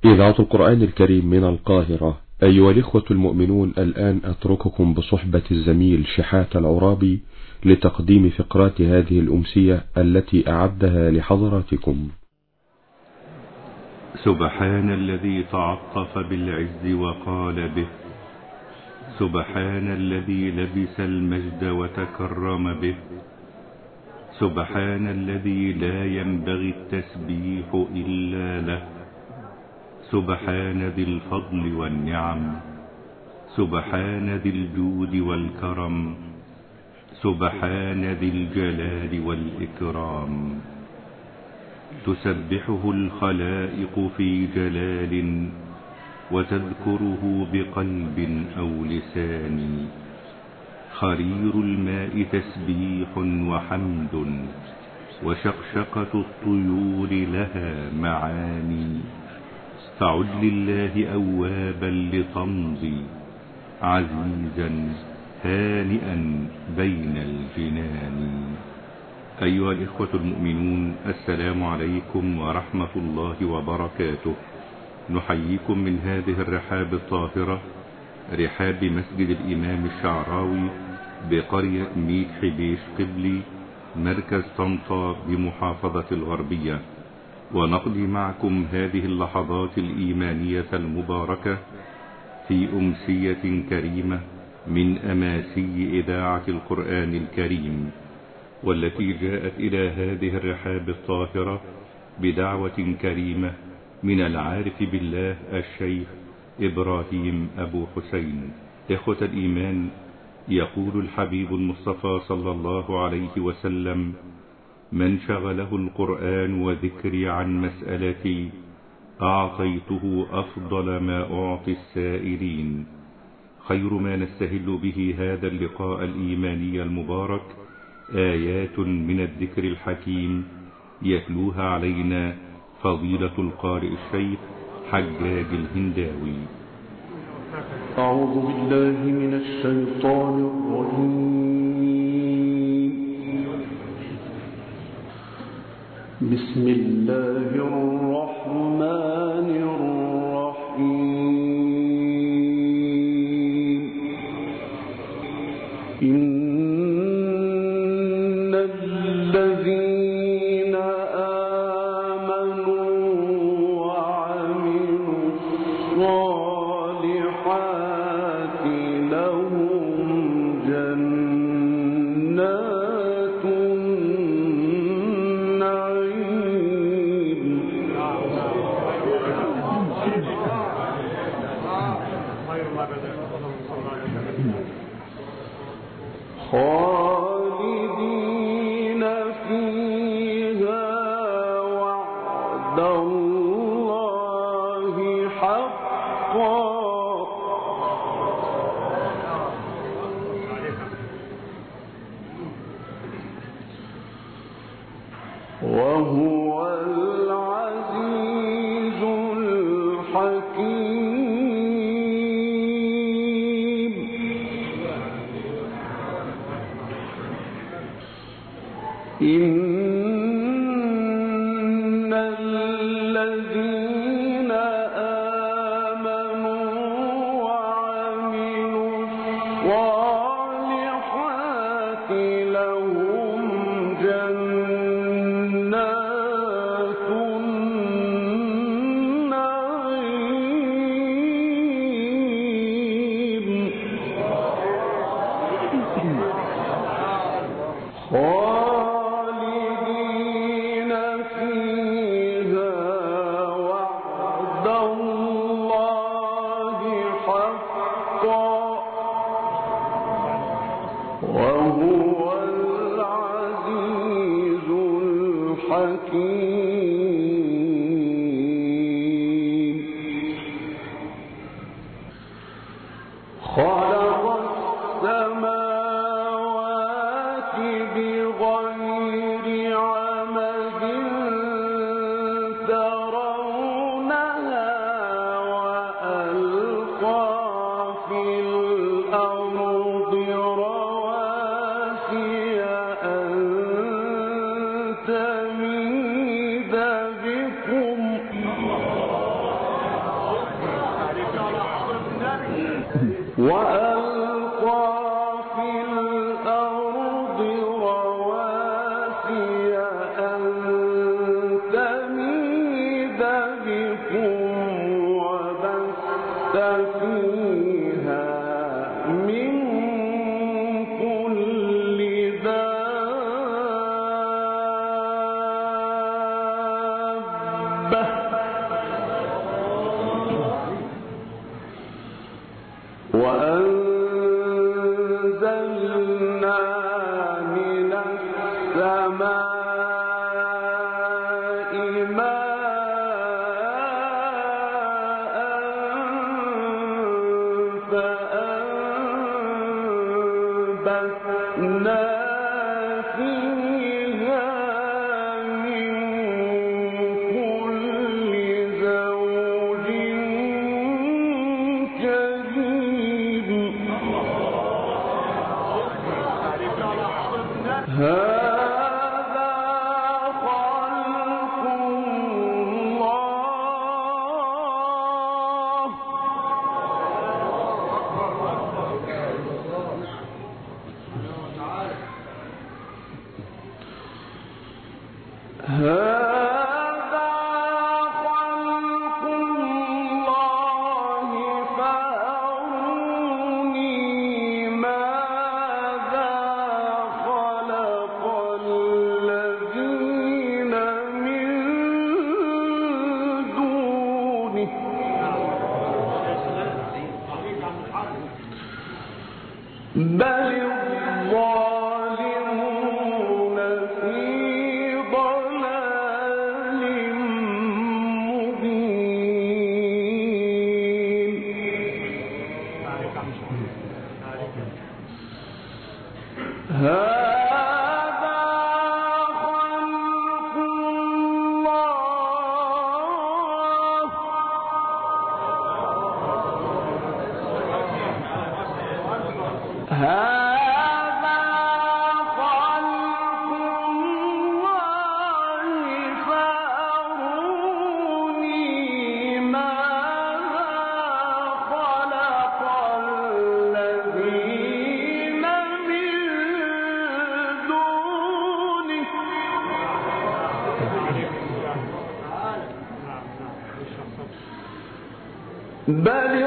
إذاعة القرآن الكريم من القاهرة. أيها الإخوة المؤمنون، الآن أترككم بصحبة الزميل شحات العرابي لتقديم فقرات هذه الأمسية التي أعدها لحضراتكم. سبحان الذي تعطف بالعز وقال به، سبحان الذي لبس المجد وتكرم به، سبحان الذي لا ينبغي التسبيح إلا له، سبحان ذي الفضل والنعم، سبحان ذي الجود والكرم، سبحان ذي الجلال والإكرام. تسبحه الخلائق في جلال وتذكره بقلب أو لسان. خرير الماء تسبيح وحمد، وشقشقة الطيور لها معاني. فعد لله أوابا لتمضي، عزيزا هانئا بين الجنان. أيها الإخوة المؤمنون، السلام عليكم ورحمة الله وبركاته. نحييكم من هذه الرحاب الطاهرة، رحاب مسجد الإمام الشعراوي بقرية ميت حبيش قبلي، مركز طنطا بمحافظة الغربية، ونقضي معكم هذه اللحظات الإيمانية المباركة في أمسية كريمة من أماسي إذاعة القرآن الكريم، والتي جاءت إلى هذه الرحاب الطاهرة بدعوة كريمة من العارف بالله الشيخ إبراهيم أبو حسين. إخوة الإيمان، يقول الحبيب المصطفى صلى الله عليه وسلم: من شغله القرآن وذكري عن مسألتي أعطيته أفضل ما أعطي السائلين. خير ما نستهل به هذا اللقاء الإيماني المبارك آيات من الذكر الحكيم يتلوها علينا فضيلة القارئ الشيخ حجاج الهنداوي. أعوذ بالله من الشيطان الرجيم. بسم الله الرحمن الرحيم. إن الذين آمنوا وعملوا الصالحات لهم جنات النعيم خالدين فيها وعد الله حقا وهو العزيز الحكيم. إن الذين آمنوا وعملوا الصالحات لهم جنات النعيم خالدين فيها وعد الله حقا وهو العزيز الحكيم. خلق السماوات بغير عمد ترونها وألقى في الأرض رواسي أن تميد وألقى في الأرض رواسي أن تميد بكم وبث فيها من كل دابة وأنزلنا من السماء ماء فأنبتنا فيها من كل زوج كريم هذا خلق الله هذا خلق الله فأروني ماذا خلق الذين من دونه بل الظالمون في ضلال مبين هذا خلق الله هذا خلق الله فأروني ماذا خلق الذين من دونه بل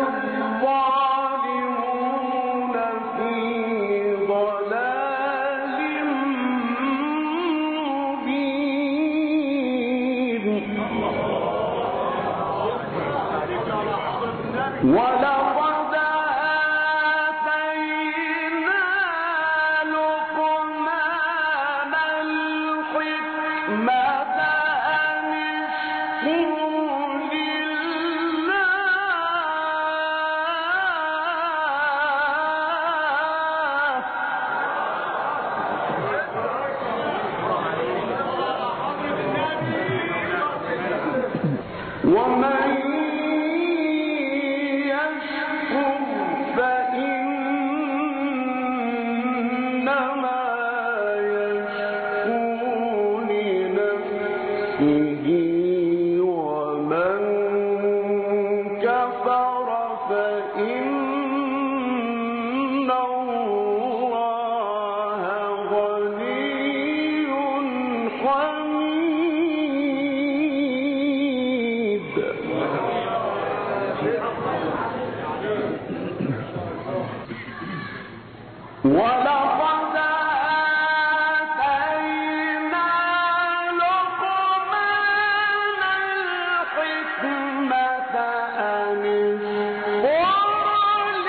الظالمون في ضلال مبين ولقد آتينا لقمان الحكمة أن اشكر ومن يشكر فإنما يشكر لنفسه ومن كفر فإن الله غني حميد ولقد آتينا لقمان الحكمة أن اشكر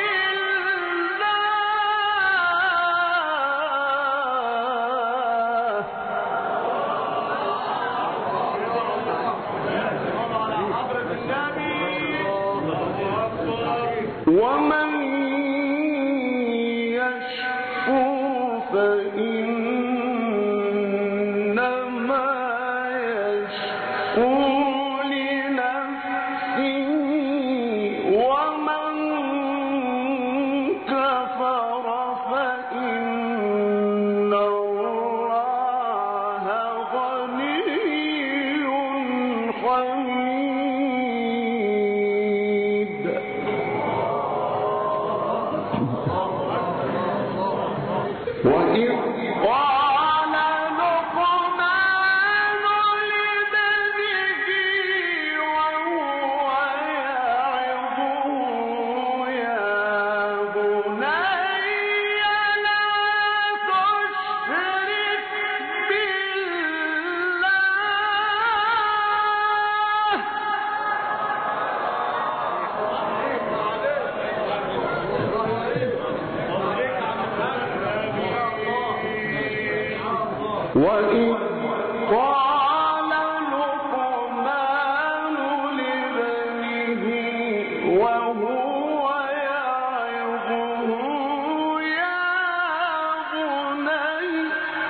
لله ومن يشكر فإنما يشكر لنفسه ومن كفر فإن الله غني حميد وإذ قال لقمان لابنه وهو يعظه يا بني لا تشرك بالله. وإذ قال لقمان لابنه وهو يعظه يا بني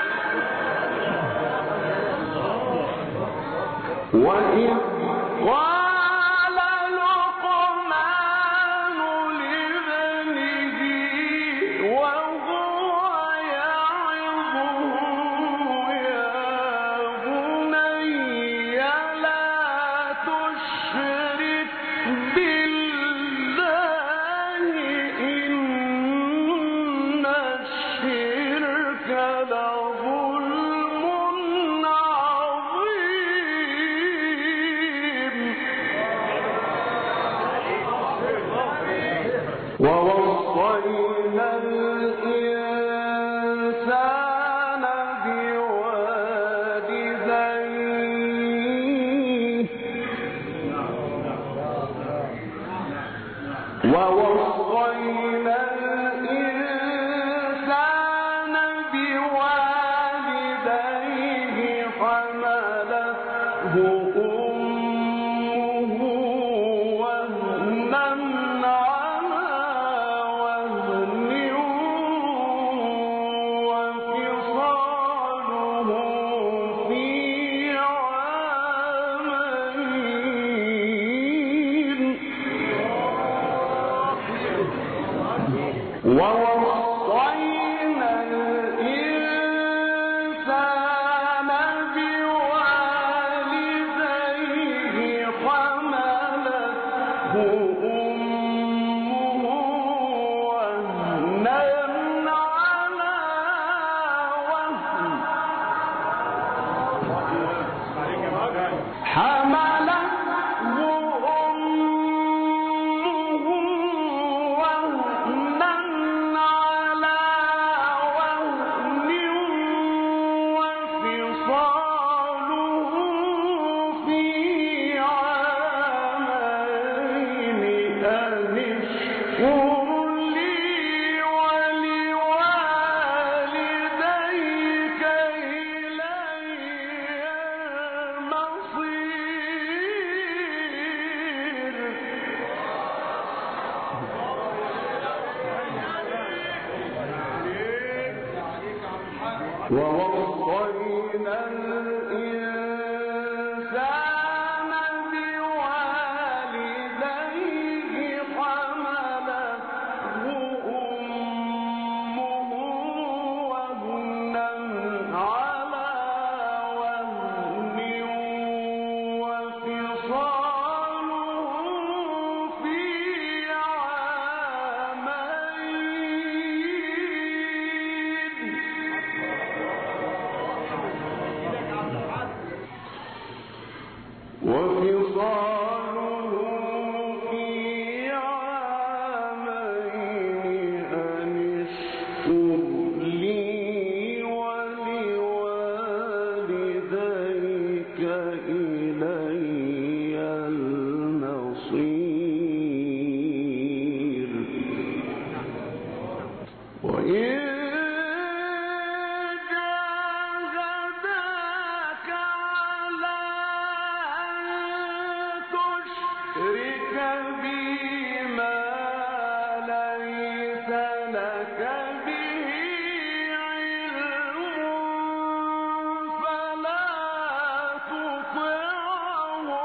وإذ قال لقمان لابنه وهو يعظه يا بني لا تشرك بالله إن الشرك لظلم عظيم. ووصينا الإنسان بوالديه حملته أمه وهنا على وهن وفصاله في عامين. ووصينا الإنسان بوالديه حملته أمه وهنا على وهن حملته أمه وهنا على وهن وفصاله في عامين أن اشكر لي ولوالديك إلي المصير. ووصينا الإنسان بوالديه حملته أمه وهنا على وهن وفصاله في عامين أن اشكر لي ولوالديك إلي المصير. وإن جاهداك على أن تشرك بي ما ليس لك به علم فلا تطعهما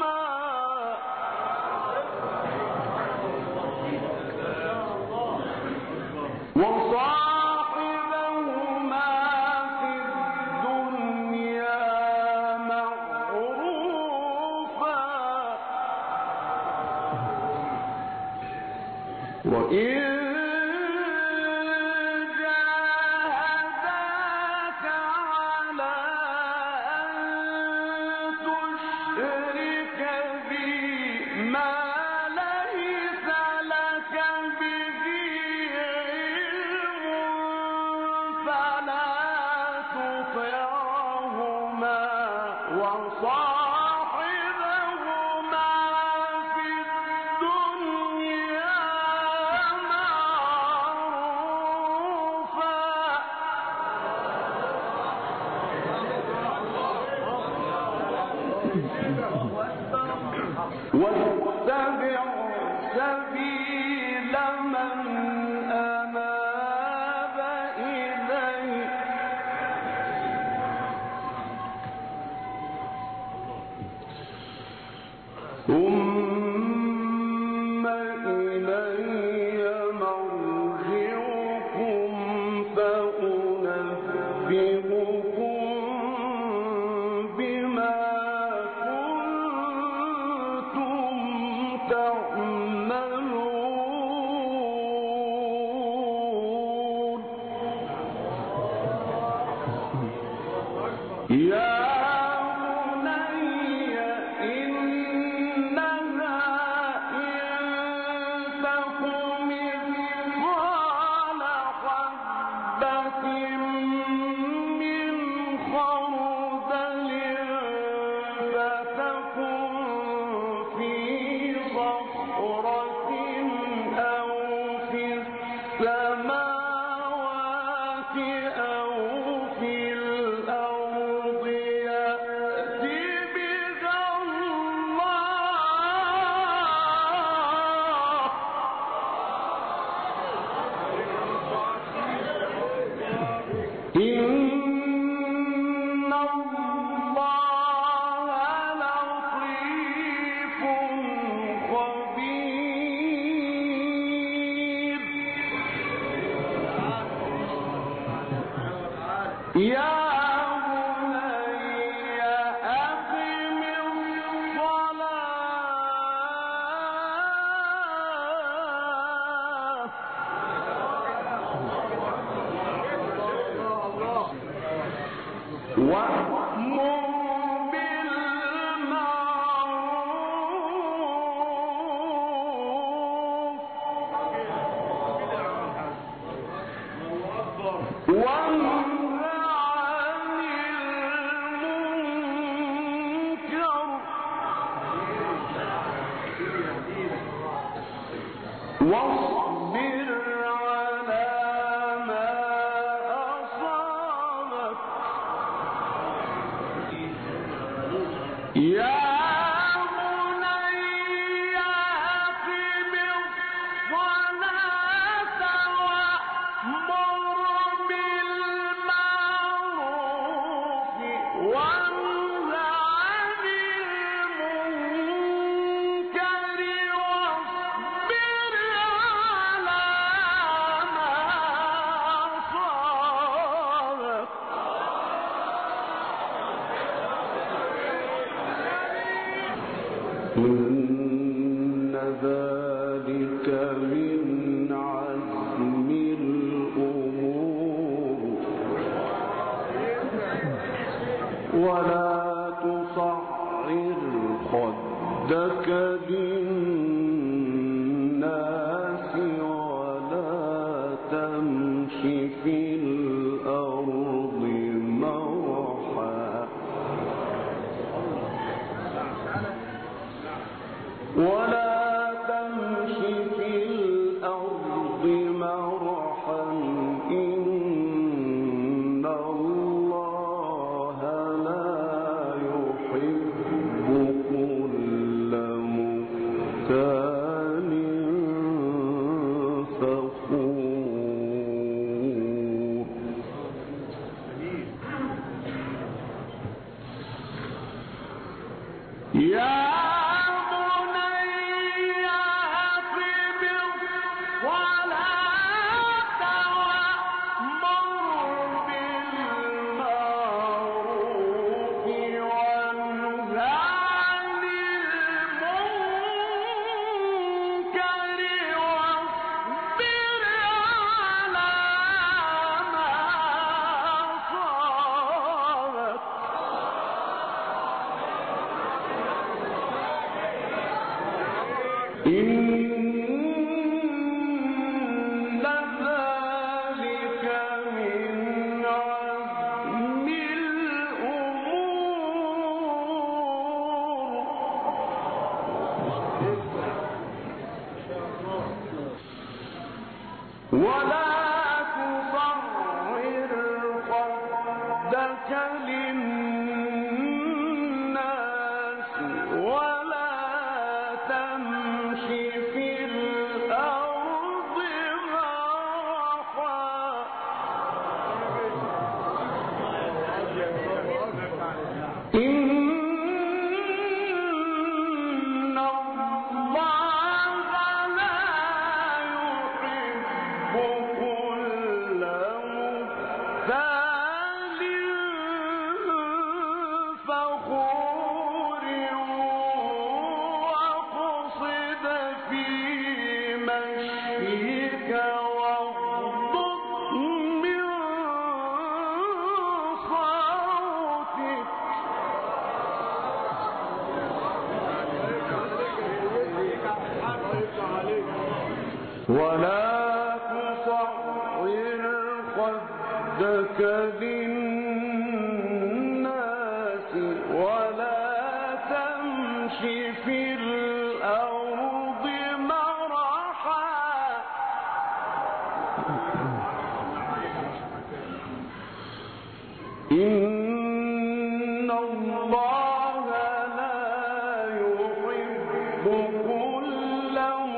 وصاحبهما في الدنيا معروفا وإن واتبع سبيل من أناب إلي ثم إلي مرجعكم فأنبئكم بما كنتم تعملون يا بني إنها إن تك مثقال حبة من خردل فتكن في صخرة أو في السماوات أو في الأرض يأت بها الله إن الله لطيف خبير يا بني أقم الصلاة وأمر بالمعروف وانه عن المنكر واصبر على ما أصابك يا بني أقم الصلاة وأمر بالمعروف وانه عن المنكر واصبر على ما أصابك إن ذلك من عزم الأمور ولا تصعر خدك للناس ولا تمش في الأرض مرحا ولا تمش في الأرض مرحا إن الله لا يحب كل مختال فخور يا إن ذلك من عزم الأمور ولا تصعر خدك للناس ولا تمشي ولا تصعر خدك للناس ولا تمش في الأرض مرحا إن الله لا يحب كل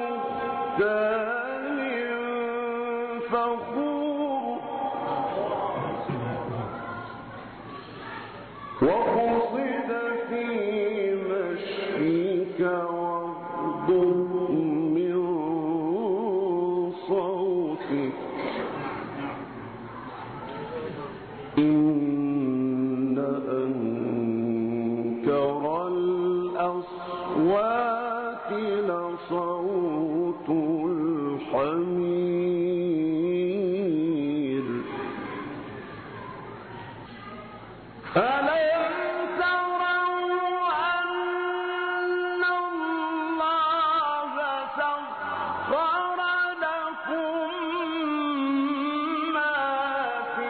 مختال فخور وقصد في مشيك واغضض من صوتك إن أنكر الأصوات لصوت الحمير ألم تروا أن الله سخر لكم ما في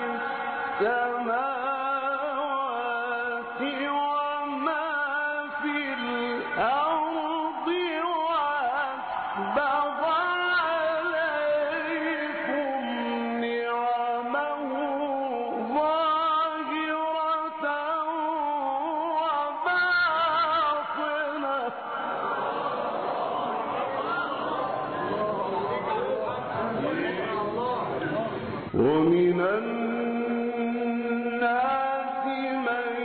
السماوات وما في الأرض وأسبغ عليكم نعمه ظاهرة وباطنة ومن الناس من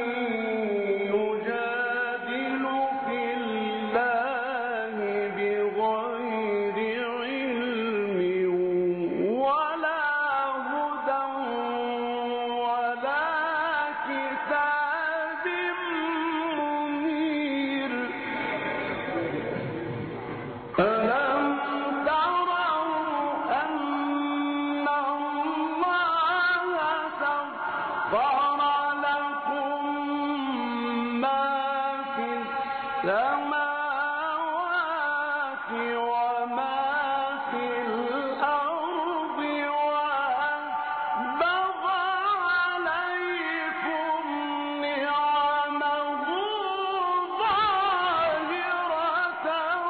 يجادل في الله بغير علم ولا هدى ولا كتاب منير ألم تروا أن الله سخر لكم ما في السماوات وما في الأرض وأسبغ عليكم نعمه ظاهرة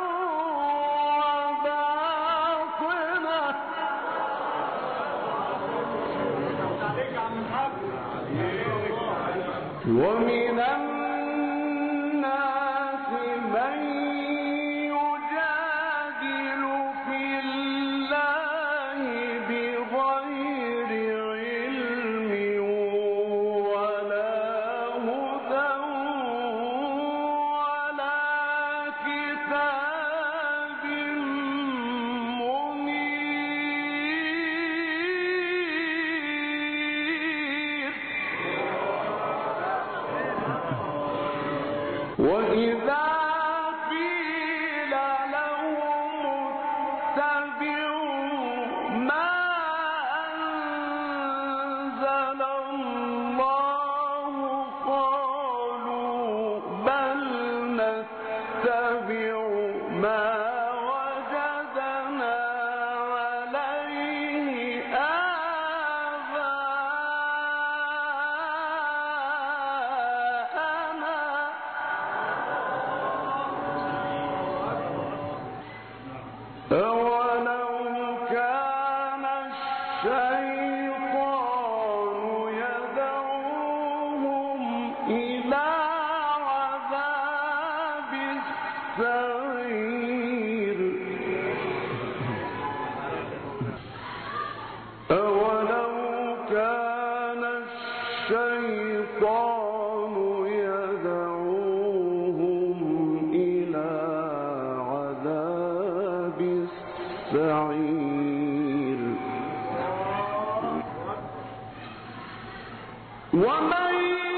وباطنة ومن الناس من يجادل في الله بغير علم ولا هدى ولا كتاب منير وإذا قيل لهم اتبعوا ما أنزل الله قالوا بل نتبع ما وجدنا عليه آباءنا أولو كان الشيطان يدعوهم إلى عذاب السعير أولو كان الشيطان يدعوهم إلى عذاب السعير ومن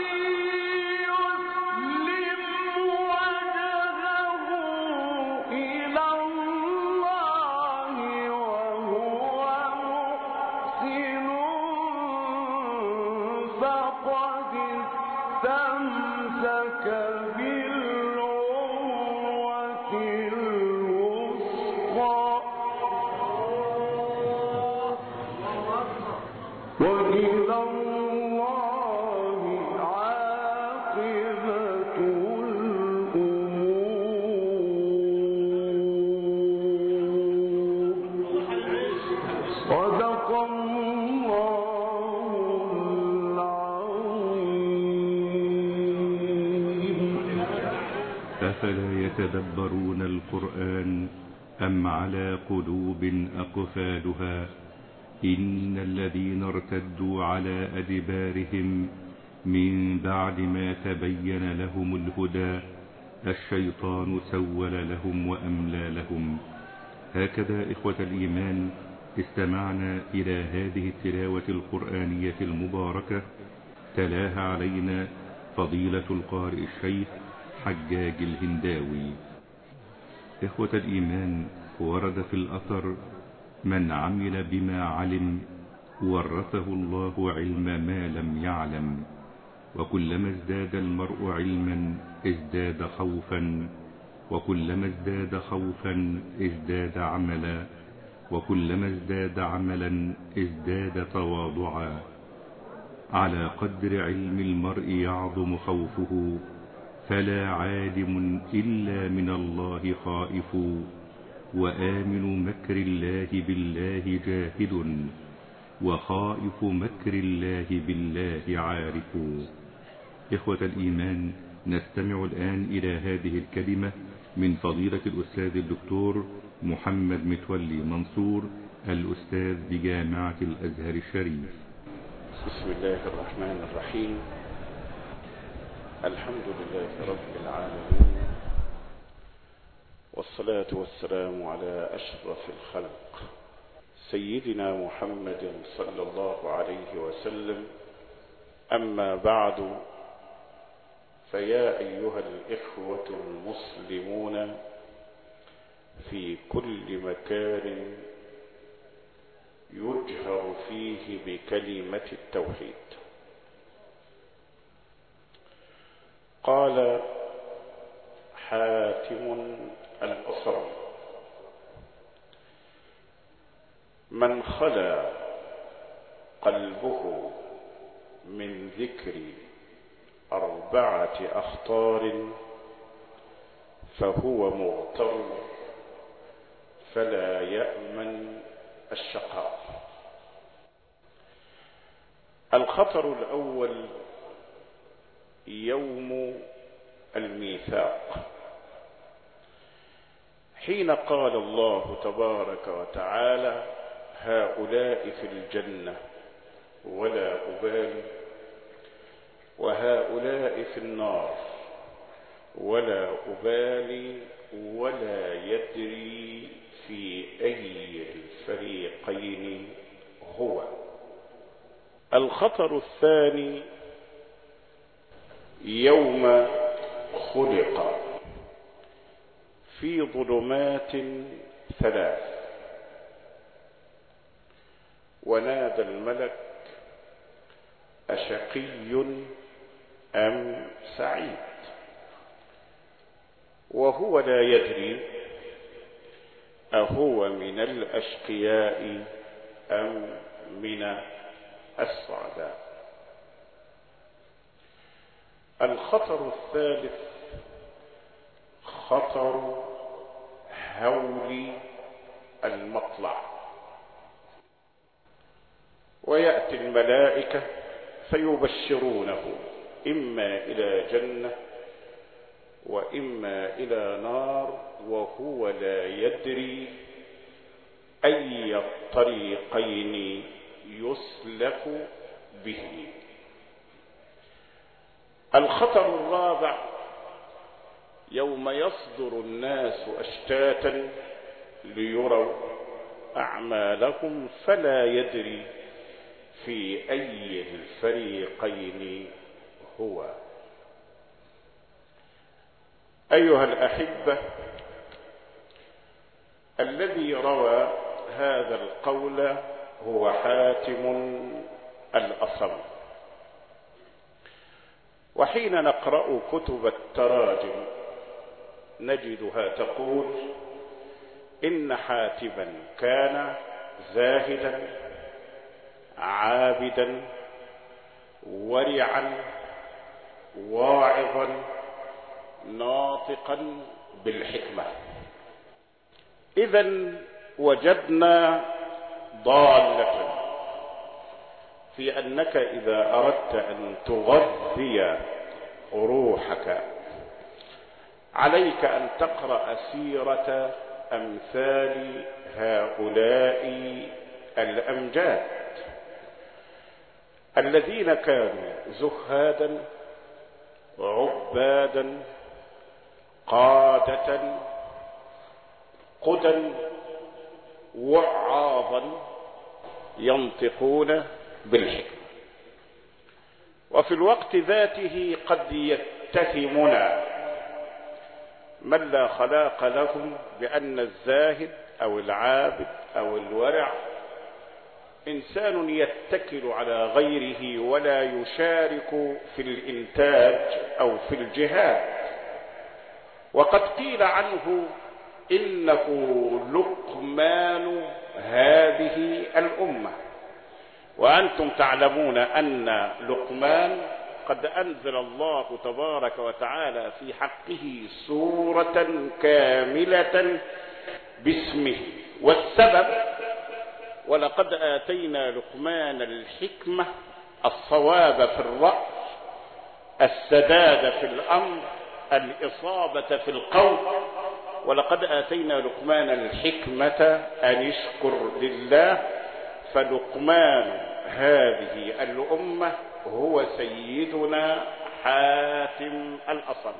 يسلم وجهه إلى الله وهو محسن فقد استمسك بالعروة الوثقى يتدبرون القرآن أم على قلوب أقفالها إن الذين ارتدوا على أدبارهم من بعد ما تبين لهم الهدى الشيطان سول لهم وأملى لهم. هكذا إخوة الإيمان استمعنا إلى هذه التلاوة القرآنية المباركة تلاها علينا فضيلة القارئ الشيخ حجاج الهنداوي. إخوة الإيمان، ورد في الأثر: من عمل بما علم ورثه الله علم ما لم يعلم، وكلما ازداد المرء علما ازداد خوفا، وكلما ازداد خوفا ازداد عملا، وكلما ازداد عملا ازداد تواضعا. على قدر علم المرء يعظم خوفه، فلا عالم إلا من الله خائف، وآمن مكر الله بالله جاهد، وخائف مكر الله بالله عارف. إخوة الإيمان، نستمع الآن إلى هذه الكلمة من فضيلة الأستاذ الدكتور محمد متولي منصور، الأستاذ بجامعة الأزهر الشريف. بسم الله الرحمن الرحيم. الحمد لله رب العالمين، والصلاة والسلام على أشرف الخلق سيدنا محمد صلى الله عليه وسلم. أما بعد، فيا أيها الإخوة المسلمون في كل مكان يجهر فيه بكلمة التوحيد، قال حاتم الأصم: من خلا قلبه من ذكر 4 أخطار فهو مغتر فلا يأمن الشقاء. الخطر الأول يوم الميثاق، حين قال الله تبارك وتعالى: هؤلاء في الجنة ولا أبالي، وهؤلاء في النار ولا أبالي، ولا يدري في أي الفريقين هو. الخطر الثاني يوم خلق في ظلمات 3، ونادى الملك: أشقي أم سعيد؟ وهو لا يدري أهو من الأشقياء أم من السعداء. الخطر الثالث خطر هول المطلع، ويأتي الملائكة فيبشرونه إما إلى جنة وإما إلى نار، وهو لا يدري أي الطريقين يسلك به. الخطر الرابع يوم يصدر الناس أشتاتا ليروا أعمالهم فلا يدري في أي الفريقين هو. أيها الأحبة، الذي روى هذا القول هو حاتم الأصم. وحين نقرأ كتب التراجم نجدها تقول إن حاتما كان زاهدا عابدا ورعا واعظا ناطقا بالحكمة. إذن وجدنا ضالة في أنك إذا أردت أن تغذي روحك عليك أن تقرأ سيرة أمثال هؤلاء الأمجاد الذين كانوا زهادا عبادا قادة قدا وعاظا ينطقون بالحكمة. وفي الوقت ذاته قد يتهمنا من لا خلاق لهم بأن الزاهد أو العابد أو الورع إنسان يتكل على غيره ولا يشارك في الإنتاج أو في الجهاد. وقد قيل عنه إنه لقمان هذه الأمة، وأنتم تعلمون أن لقمان قد أنزل الله تبارك وتعالى في حقه سورة كاملة باسمه. والسبب: ولقد آتينا لقمان الحكمة، الصواب في الرأي، السداد في الأمر، الإصابة في القول. ولقد آتينا لقمان الحكمة أن اشكر لله. فلقمان هذه الأمة هو سيدنا حاتم الأصم.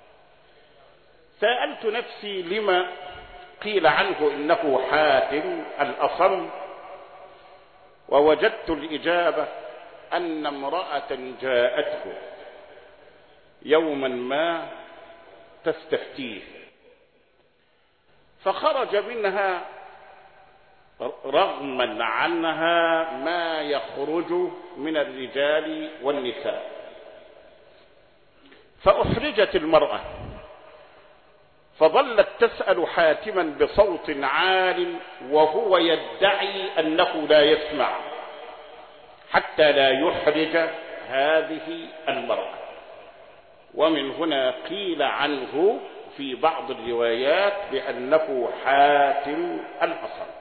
سألت نفسي لما قيل عنه إنه حاتم الأصم، ووجدت الإجابة أن امرأة جاءته يوما ما تستفتيه، فخرج منها رغما عنها ما يخرج من الرجال والنساء، فأحرجت المرأة فظلت تسأل حاتما بصوت عال وهو يدعي أنه لا يسمع حتى لا يحرج هذه المرأة. ومن هنا قيل عنه في بعض الروايات بأنه حاتم الأصم.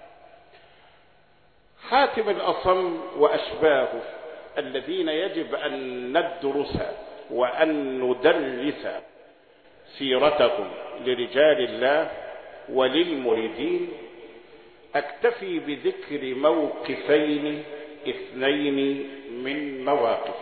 حاتم الأصم وأشباهه الذين يجب أن ندرس وأن ندرس سيرتهم لرجال الله وللمريدين، أكتفي بذكر موقفين اثنين من مواقف.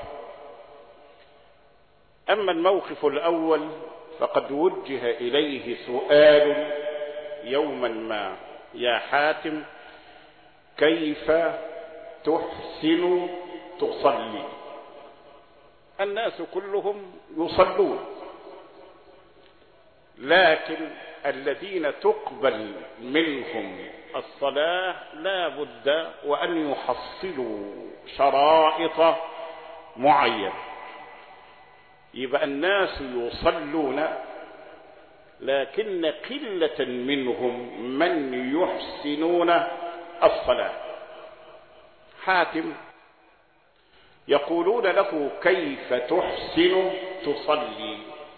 أما الموقف الأول فقد وجه إليه سؤال يوما ما: يا حاتم، كيف تحسن تصلي؟ الناس كلهم يصلون، لكن الذين تقبل منهم الصلاة لا بد وأن يحصلوا شرائط معينة. يبقى الناس يصلون، لكن قلة منهم من يحسنون الصلاة. حاتم يقولون له: كيف تحسن تصلي؟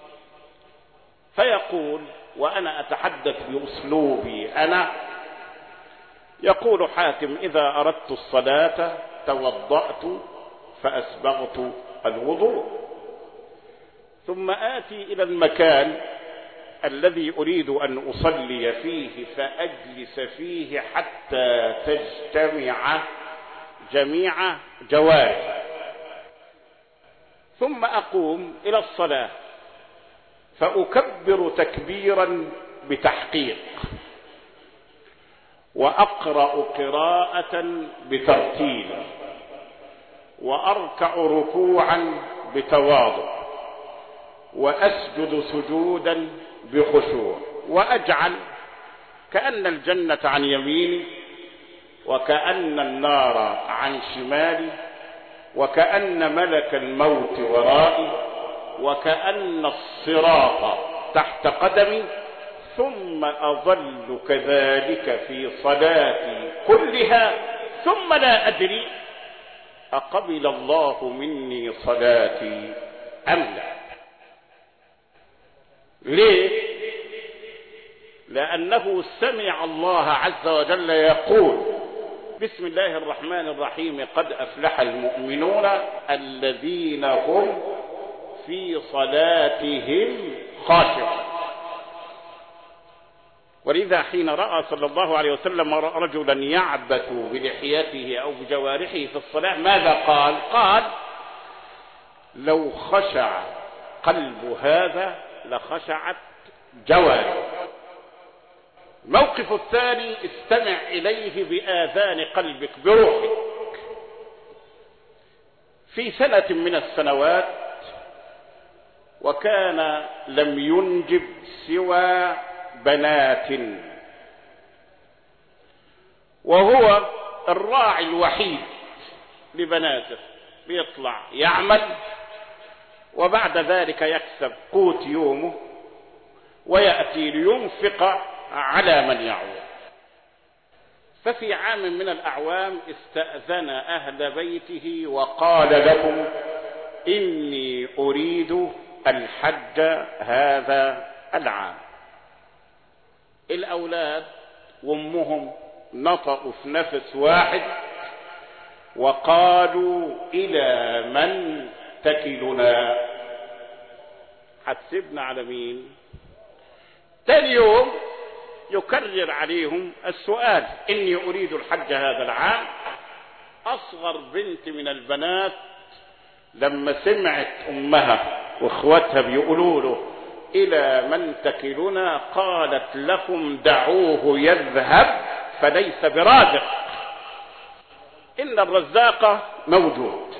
فيقول، وأنا أتحدث بأسلوبي أنا، يقول حاتم: إذا أردت الصلاة توضأت فأسبغت الوضوء، ثم آتي إلى المكان الذي أريد أن أصلي فيه فأجلس فيه حتى تجتمع جميع جوارحي، ثم أقوم إلى الصلاة فأكبر تكبيرا بتحقيق، وأقرأ قراءة بترتيل، وأركع ركوعا بتواضع، وأسجد سجودا بخشوع، وأجعل كأن الجنة عن يميني، وكأن النار عن شمالي، وكأن ملك الموت ورائي، وكأن الصراط تحت قدمي، ثم أظل كذلك في صلاتي كلها، ثم لا أدري أقبل الله مني صلاتي أم لا. ليه؟ لأنه سمع الله عز وجل يقول: بسم الله الرحمن الرحيم: قد أفلح المؤمنون الذين هم في صلاتهم خاشعون. ولذا حين رأى صلى الله عليه وسلم رجلا يعبث بلحيته أو بجوارحه في الصلاة ماذا قال؟ قال: لو خشع قلب هذا لخشعت جوارحه. الموقف الثاني: استمع إليه بآذان قلبك بروحك. في سنة من السنوات وكان لم ينجب سوى بنات، وهو الراعي الوحيد لبناته، بيطلع يعمل وبعد ذلك يكسب قوت يومه ويأتي لينفق على من يعول. ففي عام من الأعوام استأذن أهل بيته وقال لهم: إني أريد الحج هذا العام. الأولاد وأمهم نطقوا في نفس واحد وقالوا: إلى من تكلنا؟ حسبنا على مين؟ تاني يوم يكرر عليهم السؤال: إني أريد الحج هذا العام. أصغر بنت من البنات لما سمعت أمها وإخوتها بيقولوا له: إلى من تكلنا؟ قالت: لكم دعوه يذهب فليس برازق، إن الرزاق موجود.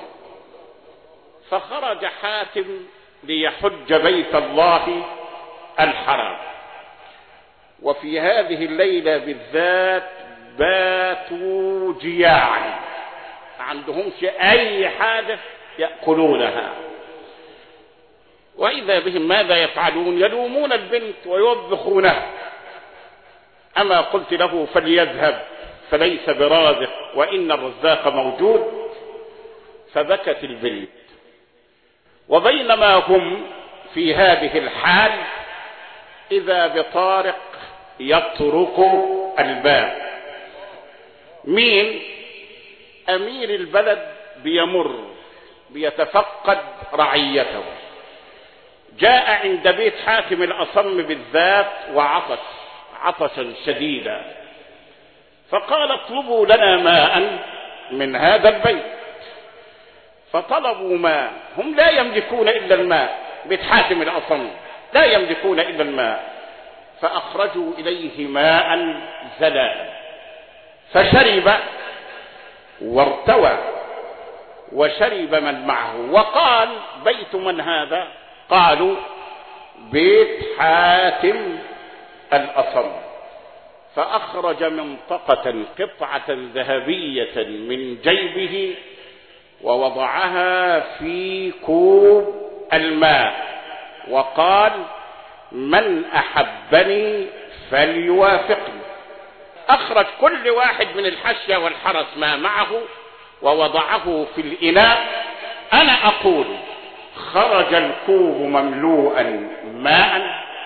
فخرج حاتم ليحج بيت الله الحرام، وفي هذه الليلة بالذات باتوا جياعا، ما عندهمش أي حاجة يأكلونها. وإذا بهم ماذا يفعلون؟ يلومون البنت ويوبخونها: أما قلت له فليذهب فليس برازق وإن الرزاق موجود؟ فبكت البنت. وبينما هم في هذه الحال إذا بطارق يطرق الباب. مين؟ أمير البلد بيمر بيتفقد رعيته، جاء عند بيت حاتم الأصم بالذات وعطش عطشا شديدا، فقال: اطلبوا لنا ماء من هذا البيت. فطلبوا ماء، هم لا يملكون إلا الماء، بيت حاتم الأصم لا يملكون إلا الماء، فأخرجوا إليه ماء زلالا فشرب وارتوى وشرب من معه. وقال: بيت من هذا؟ قالوا: بيت حاتم الأصم. فأخرج منطقة قطعة ذهبية من جيبه ووضعها في كوب الماء وقال: من أحبني فليوافقني. أخرج كل واحد من الحشية والحرس ما معه ووضعه في الإناء. أنا أقول: خرج الكوب مملوءا ماء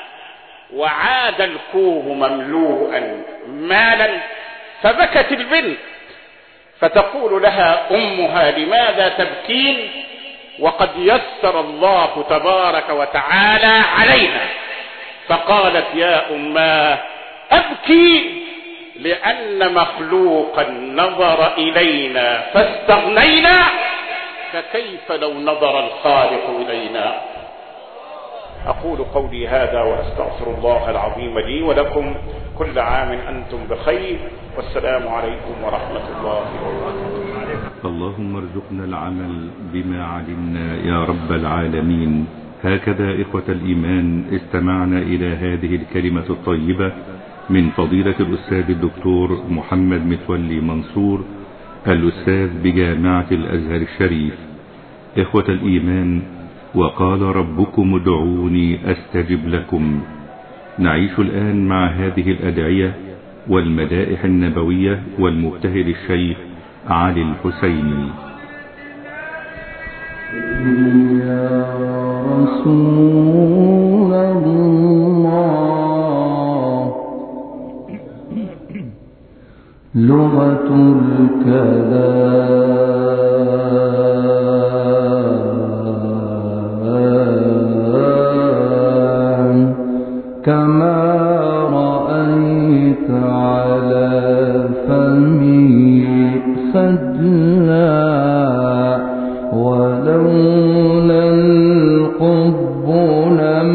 وعاد الكوب مملوءا مالا. فبكت البنت فتقول لها أمها: لماذا تبكين وقد يسر الله تبارك وتعالى علينا؟ فقالت: يا أماه، أبكي لأن مخلوقا نظر إلينا فاستغنينا، فكيف لو نظر الخالق إلينا؟ أقول قولي هذا وأستغفر الله العظيم لي ولكم. كل عام أنتم بخير، والسلام عليكم ورحمة الله وبركاته. اللهم ارزقنا العمل بما علمنا يا رب العالمين. هكذا إخوة الإيمان استمعنا إلى هذه الكلمة الطيبة من فضيلة الأستاذ الدكتور محمد متولي منصور، الأستاذ بجامعة الأزهر الشريف. إخوة الإيمان، وقال ربكم ادعوني أستجب لكم. نعيش الآن مع هذه الأدعية والمدائح النبوية والمبتهل الشيخ علي الحسيني. يا رسول الله، لغة الكلام كما رأيت على فمي خجلا ولولا الحب لم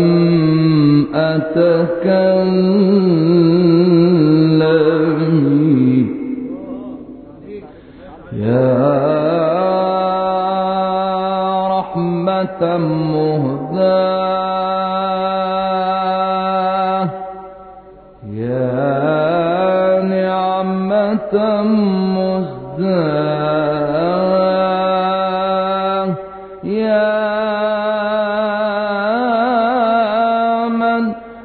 أتكلم يا رحمة مهداة يا نعمة مزداة يا من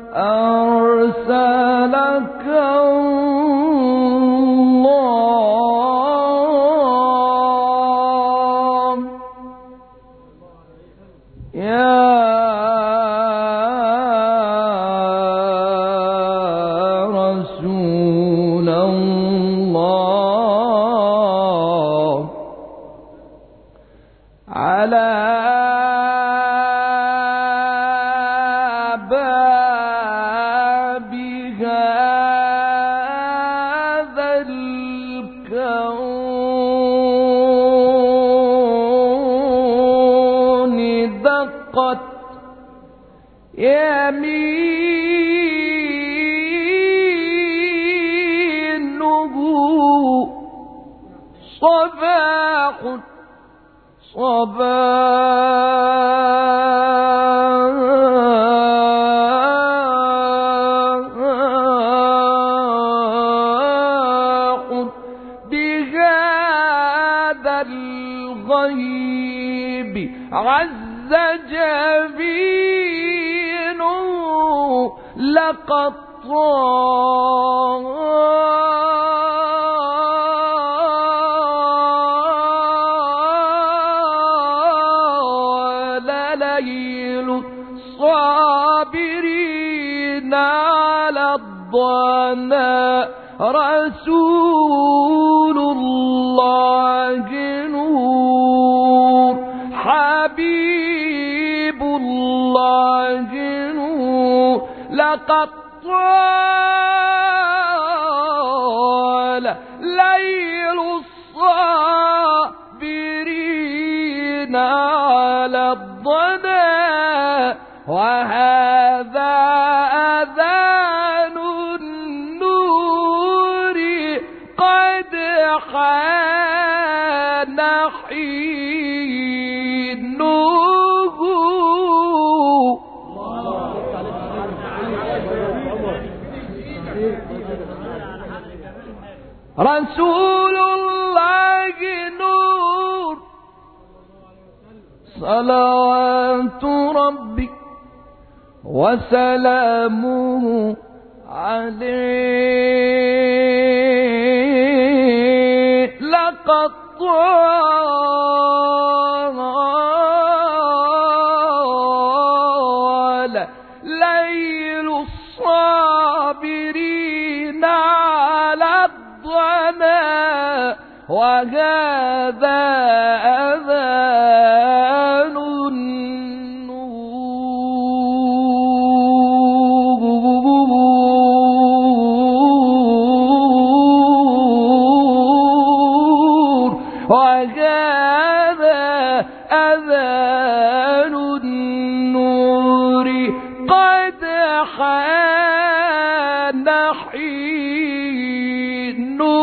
أرسلك الله يا رسول الله على باب هذا الكون دقت يمينه صباح صباح بهذا الغيب عز جبينه لقد طال ليل الصابرين على الضنا رسول الله نور حبيب الله نور لقد طال ليل الصابرين على الضنا وهذا أذان النور قد حان حينه رسول الله نور صلوات ربي وسلامه عليه لقد طال ليل الصابرين على الضنا وهذا أذان النور وهذا أذان النور قد حان حينه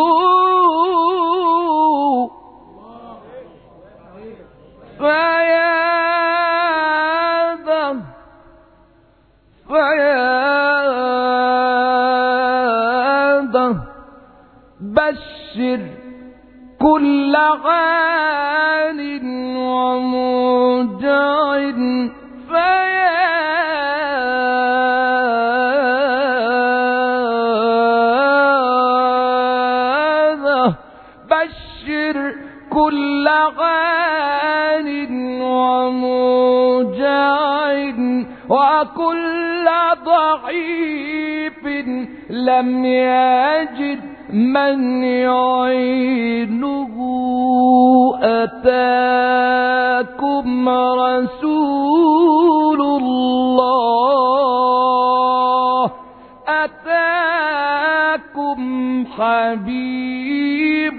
بشر كل عان وموجع بشر كل عان وموجع وكل ضعيف لم يجد من يعينه أتاكم رسول الله أتاكم حبيب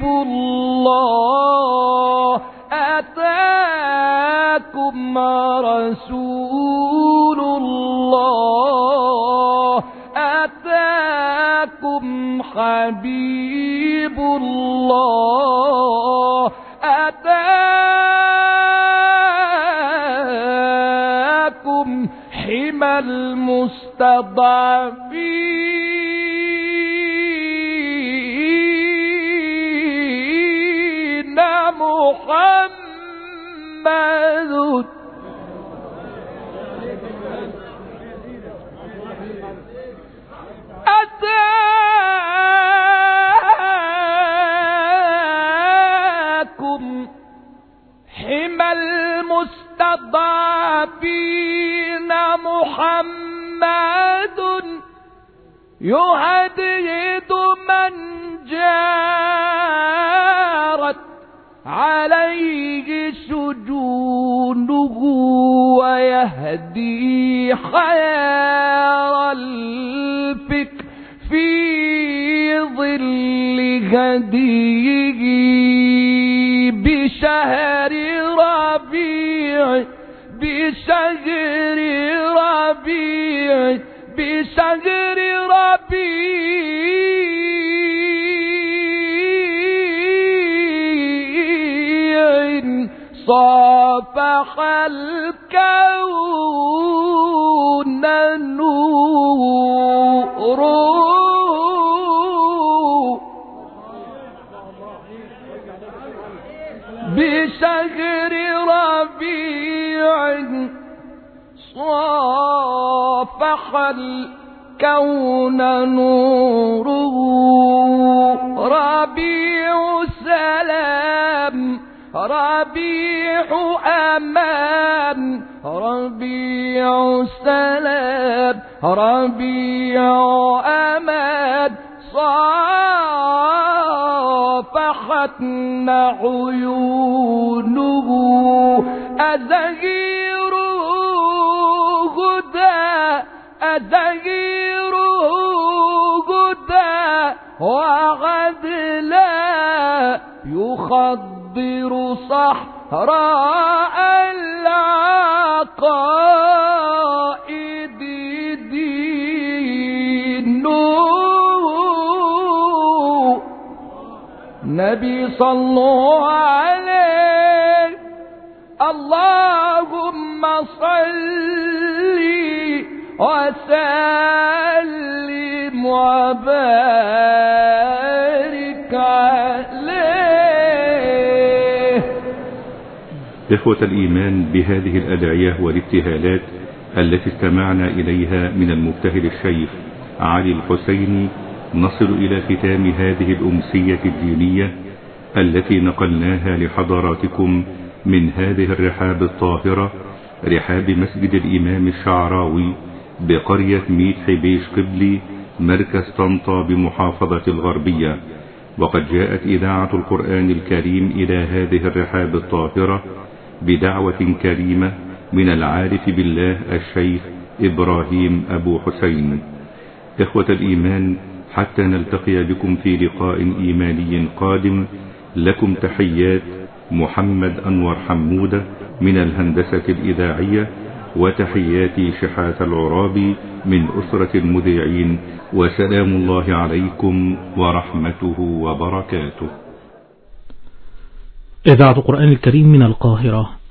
الله أتاكم رسول الله أتاكم حبيب الله أتاكم حمى المستضعفين محمد أتاكم حمى المستضعفين محمد يهدد من جارت عليه سجونه ويهدي خيار الفكر في ظل هديه بشهر ربيع بشهر ربيع بشهر ربيع صافح الكون نور بشهر ربيع صافح الكون نوره ربيع سلام ربيع أمان ربيع سلام ربيع أمان صافحتنا عيونه أزهير هدى أزهير هدى وعدلا يخضر صحراء العقائد دينه نبي صلوا عليه اللهم صل وسلم وبارك عليه. إخوة الإيمان، بهذه الأدعية والابتهالات التي استمعنا إليها من المبتهل الشيخ علي الحسيني نصل إلى ختام هذه الأمسية الدينية التي نقلناها لحضراتكم من هذه الرحاب الطاهرة، رحاب مسجد الإمام الشعراوي بقرية ميت حبيش قبلي مركز طنطا بمحافظة الغربية. وقد جاءت إذاعة القرآن الكريم إلى هذه الرحاب الطاهرة بدعوة كريمة من العارف بالله الشيخ إبراهيم أبو حسين. إخوة الإيمان، حتى نلتقي بكم في لقاء إيماني قادم، لكم تحيات محمد أنور حمودة من الهندسة الإذاعية، وتحياتي شحات العرابي من أسرة المذيعين، وسلام الله عليكم ورحمته وبركاته. إذاعة القرآن الكريم من القاهرة